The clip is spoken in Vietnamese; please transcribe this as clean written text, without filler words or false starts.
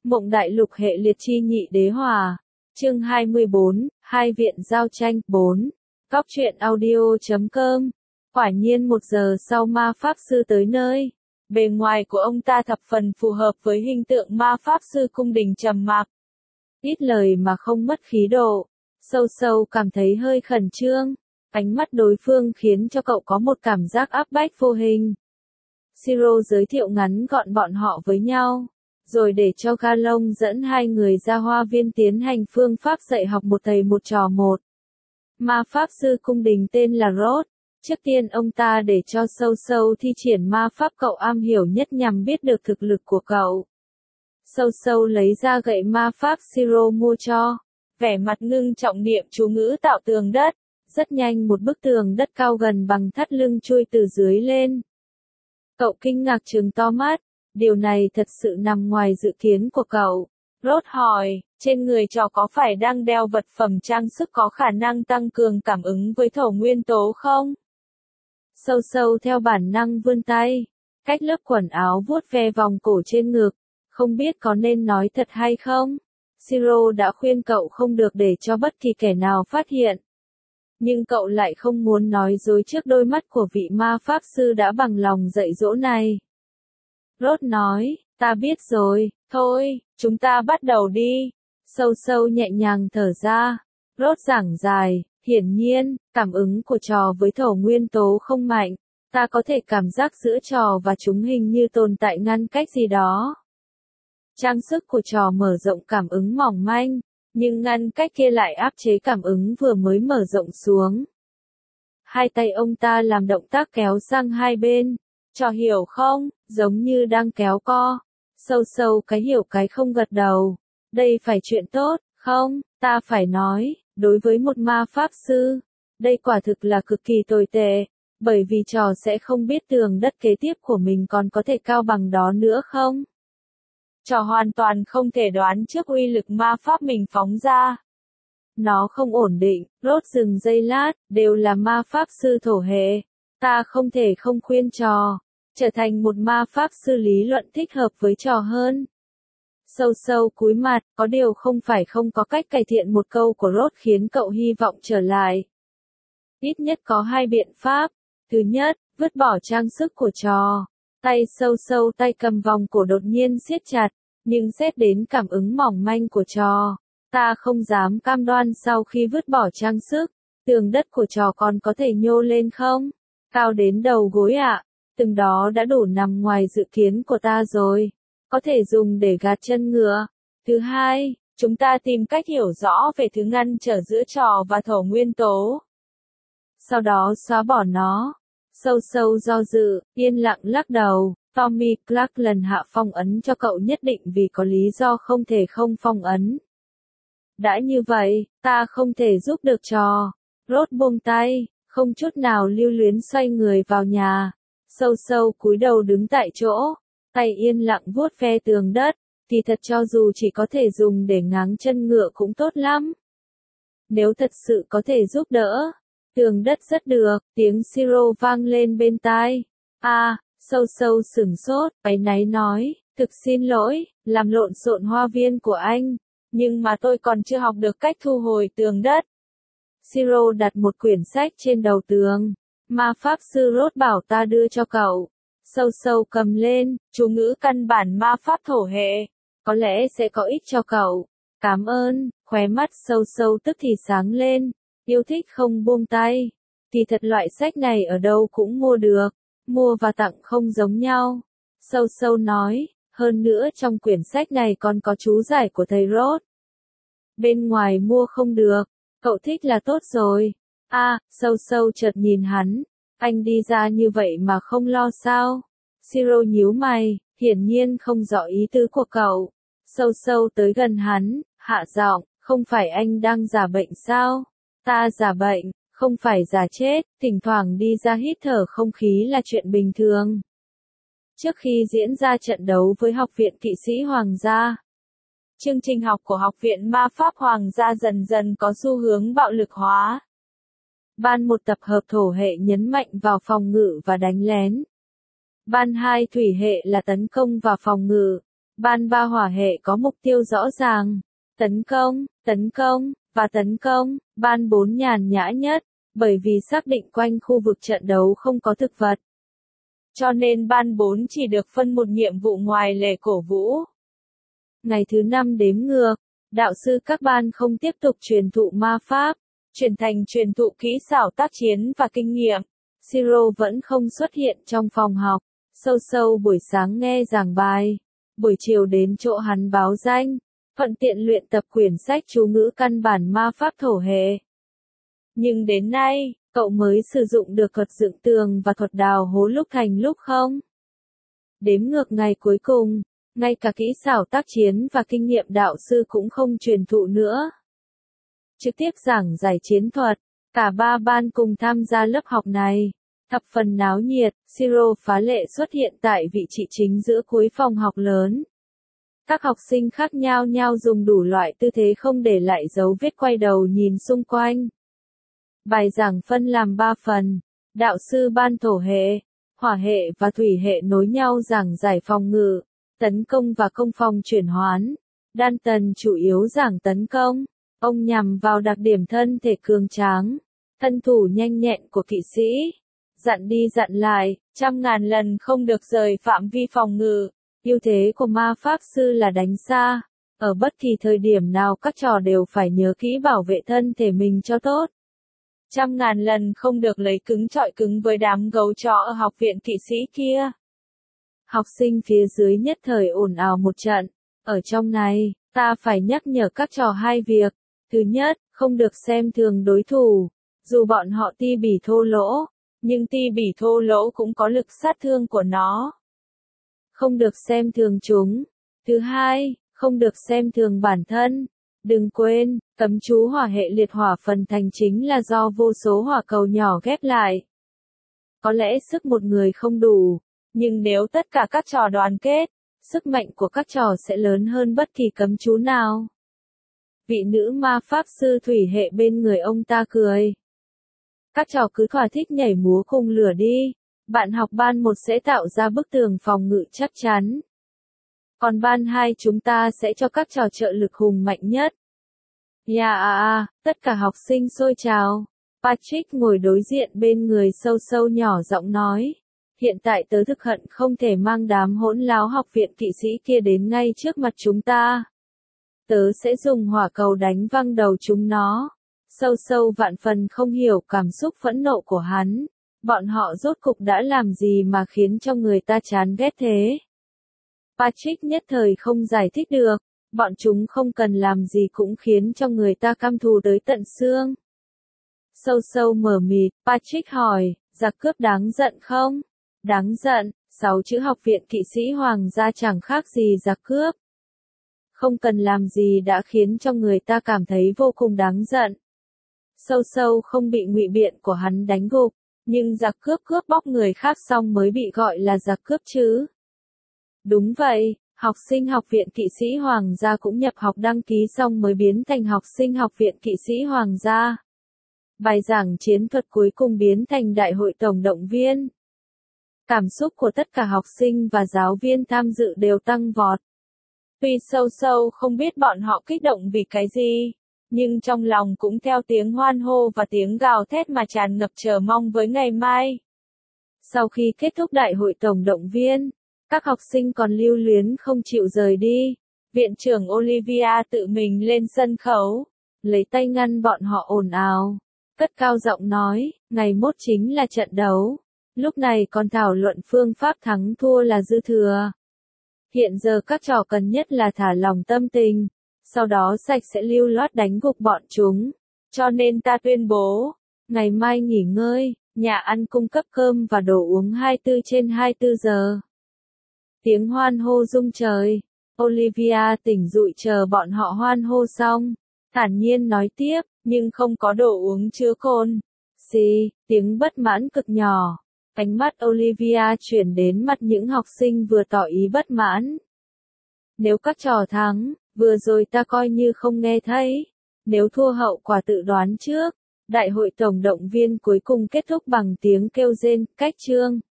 Mộng Đại Lục hệ liệt chi nhị đế hòa. Chương 24, Hai viện giao tranh. 4. Cóc truyện audio.com. Quả nhiên 1 giờ sau ma pháp sư tới nơi. Bề ngoài của ông ta thập phần phù hợp với hình tượng ma pháp sư cung đình trầm mặc. Ít lời mà không mất khí độ. Sâu sâu cảm thấy hơi khẩn trương. Ánh mắt đối phương khiến cho cậu có một cảm giác áp bách vô hình. Siro giới thiệu ngắn gọn bọn họ với nhau, rồi để cho Galong dẫn hai người ra hoa viên tiến hành phương pháp dạy học một thầy một trò một. Ma pháp sư cung đình tên là Rod. Trước tiên ông ta để cho sâu sâu thi triển ma pháp cậu am hiểu nhất nhằm biết được thực lực của cậu. Sâu sâu lấy ra gậy ma pháp Siro mua cho, vẻ mặt ngưng trọng niệm chú ngữ tạo tường đất. Rất nhanh một bức tường đất cao gần bằng thắt lưng chui từ dưới lên. Cậu kinh ngạc trừng to mắt, điều này thật sự nằm ngoài dự kiến của cậu. Rod hỏi, trên người trò có phải đang đeo vật phẩm trang sức có khả năng tăng cường cảm ứng với thổ nguyên tố không? Sâu sâu theo bản năng vươn tay, cách lớp quần áo vuốt ve vòng cổ trên ngực, không biết có nên nói thật hay không? Siro đã khuyên cậu không được để cho bất kỳ kẻ nào phát hiện. Nhưng cậu lại không muốn nói dối trước đôi mắt của vị ma pháp sư đã bằng lòng dạy dỗ này. Rod nói, ta biết rồi, thôi, chúng ta bắt đầu đi. Sâu sâu nhẹ nhàng thở ra. Rod giảng dài, hiển nhiên, cảm ứng của trò với thổ nguyên tố không mạnh. Ta có thể cảm giác giữa trò và chúng hình như tồn tại ngăn cách gì đó. Trang sức của trò mở rộng cảm ứng mỏng manh, nhưng ngăn cách kia lại áp chế cảm ứng vừa mới mở rộng xuống. Hai tay ông ta làm động tác kéo sang hai bên. Trò hiểu không, giống như đang kéo co. Sâu sâu cái hiểu cái không gật đầu. Đây phải chuyện tốt, không, ta phải nói, đối với một ma pháp sư, đây quả thực là cực kỳ tồi tệ, bởi vì trò sẽ không biết tường đất kế tiếp của mình còn có thể cao bằng đó nữa không? Trò hoàn toàn không thể đoán trước uy lực ma pháp mình phóng ra. Nó không ổn định. Rod dừng giây lát, đều là ma pháp sư thổ hệ. Ta không thể không khuyên trò trở thành một ma pháp sư lý luận thích hợp với trò hơn. Sâu sâu cúi mặt, có điều không phải không có cách cải thiện một câu của Rod khiến cậu hy vọng trở lại. Ít nhất có hai biện pháp. Thứ nhất, vứt bỏ trang sức của trò. Tay sâu sâu tay cầm vòng cổ đột nhiên siết chặt, nhưng xét đến cảm ứng mỏng manh của trò, ta không dám cam đoan sau khi vứt bỏ trang sức, tường đất của trò còn có thể nhô lên không? Cao đến đầu gối ạ, từng đó đã đủ nằm ngoài dự kiến của ta rồi, có thể dùng để gạt chân ngựa. Thứ hai, chúng ta tìm cách hiểu rõ về thứ ngăn trở giữa trò và thổ nguyên tố. Sau đó xóa bỏ nó. Sâu sâu do dự, yên lặng lắc đầu. Tommy Clark lần hạ phong ấn cho cậu nhất định vì có lý do không thể không phong ấn. Đã như vậy, ta không thể giúp được trò. Rod buông tay, không chút nào lưu luyến xoay người vào nhà. Sâu sâu cúi đầu đứng tại chỗ, tay yên lặng vuốt ve tường đất, thì thật cho dù chỉ có thể dùng để ngáng chân ngựa cũng tốt lắm. Nếu thật sự có thể giúp đỡ, tường đất rất được, tiếng Siro vang lên bên tai. Sâu sâu sửng sốt, áy náy nói, thực xin lỗi, làm lộn xộn hoa viên của anh, nhưng mà tôi còn chưa học được cách thu hồi tường đất. Siro đặt một quyển sách trên đầu tường. Ma pháp sư Rod bảo ta đưa cho cậu. Sâu sâu cầm lên, chú ngữ căn bản ma pháp thổ hệ, có lẽ sẽ có ích cho cậu. Cảm ơn, khóe mắt sâu sâu tức thì sáng lên, yêu thích không buông tay. Thì thật loại sách này ở đâu cũng mua được. Mua và tặng không giống nhau. Sâu sâu nói, hơn nữa trong quyển sách này còn có chú giải của thầy Rod. Bên ngoài mua không được, cậu thích là tốt rồi. Sâu sâu chợt nhìn hắn, anh đi ra như vậy mà không lo sao? Siro nhíu mày, hiển nhiên không rõ ý tứ của cậu. Sâu sâu tới gần hắn, hạ giọng, không phải anh đang giả bệnh sao? Ta giả bệnh. Không phải giả chết, thỉnh thoảng đi ra hít thở không khí là chuyện bình thường. Trước khi diễn ra trận đấu với Học viện Kỵ sĩ Hoàng gia, chương trình học của Học viện Ma pháp Hoàng gia dần dần có xu hướng bạo lực hóa. Ban 1 tập hợp thổ hệ nhấn mạnh vào phòng ngự và đánh lén. Ban 2 thủy hệ là tấn công và phòng ngự. Ban 3 hỏa hệ có mục tiêu rõ ràng. Tấn công, và tấn công. Ban 4 nhàn nhã nhất, bởi vì xác định quanh khu vực trận đấu không có thực vật. Cho nên ban 4 chỉ được phân một nhiệm vụ ngoài lề cổ vũ. Ngày thứ 5 đếm ngược, đạo sư các ban không tiếp tục truyền thụ ma pháp, chuyển thành truyền thụ kỹ xảo tác chiến và kinh nghiệm. Siro vẫn không xuất hiện trong phòng học. Sâu sâu buổi sáng nghe giảng bài, buổi chiều đến chỗ hắn báo danh, thuận tiện luyện tập quyển sách chú ngữ căn bản ma pháp thổ hệ. Nhưng đến nay, cậu mới sử dụng được thuật dựng tường và thuật đào hố lúc thành lúc không. Đếm ngược ngày cuối cùng, ngay cả kỹ xảo tác chiến và kinh nghiệm đạo sư cũng không truyền thụ nữa. Trực tiếp giảng giải chiến thuật, cả 3 ban cùng tham gia lớp học này. Thập phần náo nhiệt, Siro phá lệ xuất hiện tại vị trí chính giữa cuối phòng học lớn. Các học sinh khác nhau dùng đủ loại tư thế không để lại dấu vết quay đầu nhìn xung quanh. Bài giảng phân làm 3 phần. Đạo sư ban thổ hệ, hỏa hệ và thủy hệ nối nhau giảng giải phòng ngự, tấn công và công phòng chuyển hoán. Đan Tần chủ yếu giảng tấn công. Ông nhằm vào đặc điểm thân thể cường tráng, thân thủ nhanh nhẹn của kỵ sĩ. Dặn đi dặn lại, 100.000 lần không được rời phạm vi phòng ngự. Ưu thế của ma pháp sư là đánh xa. Ở bất kỳ thời điểm nào các trò đều phải nhớ kỹ bảo vệ thân thể mình cho tốt. 100.000 lần không được lấy cứng chọi cứng với đám gấu chó ở học viện kỵ sĩ kia. Học sinh phía dưới nhất thời ồn ào một trận. Ở trong này, ta phải nhắc nhở các trò 2 việc. Thứ nhất, không được xem thường đối thủ. Dù bọn họ ti bỉ thô lỗ, nhưng ti bỉ thô lỗ cũng có lực sát thương của nó. Không được xem thường chúng. Thứ hai, không được xem thường bản thân. Đừng quên, cấm chú hỏa hệ liệt hỏa phần thành chính là do vô số hỏa cầu nhỏ ghép lại. Có lẽ sức một người không đủ, nhưng nếu tất cả các trò đoàn kết, sức mạnh của các trò sẽ lớn hơn bất kỳ cấm chú nào. Vị nữ ma pháp sư thủy hệ bên người ông ta cười. Các trò cứ thỏa thích nhảy múa cùng lửa đi. Bạn học ban 1 sẽ tạo ra bức tường phòng ngự chắc chắn. Còn ban 2 chúng ta sẽ cho các trò trợ lực hùng mạnh nhất. Tất cả học sinh xôi trào. Patrick ngồi đối diện bên người sâu sâu nhỏ giọng nói. Hiện tại tớ thực hận không thể mang đám hỗn láo học viện kỵ sĩ kia đến ngay trước mặt chúng ta. Tớ sẽ dùng hỏa cầu đánh văng đầu chúng nó. Sâu sâu vạn phần không hiểu cảm xúc phẫn nộ của hắn. Bọn họ rốt cục đã làm gì mà khiến cho người ta chán ghét thế? Patrick nhất thời không giải thích được. Bọn chúng không cần làm gì cũng khiến cho người ta căm thù tới tận xương. Sâu sâu mờ mịt, Patrick hỏi, giặc cướp đáng giận không? Đáng giận, 6 chữ học viện kỵ sĩ hoàng gia chẳng khác gì giặc cướp. Không cần làm gì đã khiến cho người ta cảm thấy vô cùng đáng giận. Sâu sâu không bị ngụy biện của hắn đánh gục, nhưng giặc cướp cướp bóc người khác xong mới bị gọi là giặc cướp chứ. Đúng vậy, học sinh học viện kỵ sĩ hoàng gia cũng nhập học đăng ký xong mới biến thành học sinh học viện kỵ sĩ hoàng gia. Bài giảng chiến thuật cuối cùng biến thành đại hội tổng động viên. Cảm xúc của tất cả học sinh và giáo viên tham dự đều tăng vọt. Tuy sâu sâu không biết bọn họ kích động vì cái gì, nhưng trong lòng cũng theo tiếng hoan hô và tiếng gào thét mà tràn ngập chờ mong với ngày mai. Sau khi kết thúc đại hội tổng động viên, các học sinh còn lưu luyến không chịu rời đi. Viện trưởng Olivia tự mình lên sân khấu, lấy tay ngăn bọn họ ồn ào, cất cao giọng nói, ngày mốt chính là trận đấu. Lúc này còn thảo luận phương pháp thắng thua là dư thừa. Hiện giờ các trò cần nhất là thả lỏng tâm tình, sau đó sạch sẽ lưu loát đánh gục bọn chúng. Cho nên ta tuyên bố, ngày mai nghỉ ngơi, nhà ăn cung cấp cơm và đồ uống 24/24 giờ. Tiếng hoan hô rung trời. Olivia tỉnh dụi chờ bọn họ hoan hô xong, thản nhiên nói tiếp, nhưng không có đồ uống chứa cồn. Xì, tiếng bất mãn cực nhỏ. Ánh mắt Olivia chuyển đến mặt những học sinh vừa tỏ ý bất mãn. Nếu các trò thắng, vừa rồi ta coi như không nghe thấy. Nếu thua hậu quả tự đoán trước. Đại hội tổng động viên cuối cùng kết thúc bằng tiếng kêu rên, cách chương.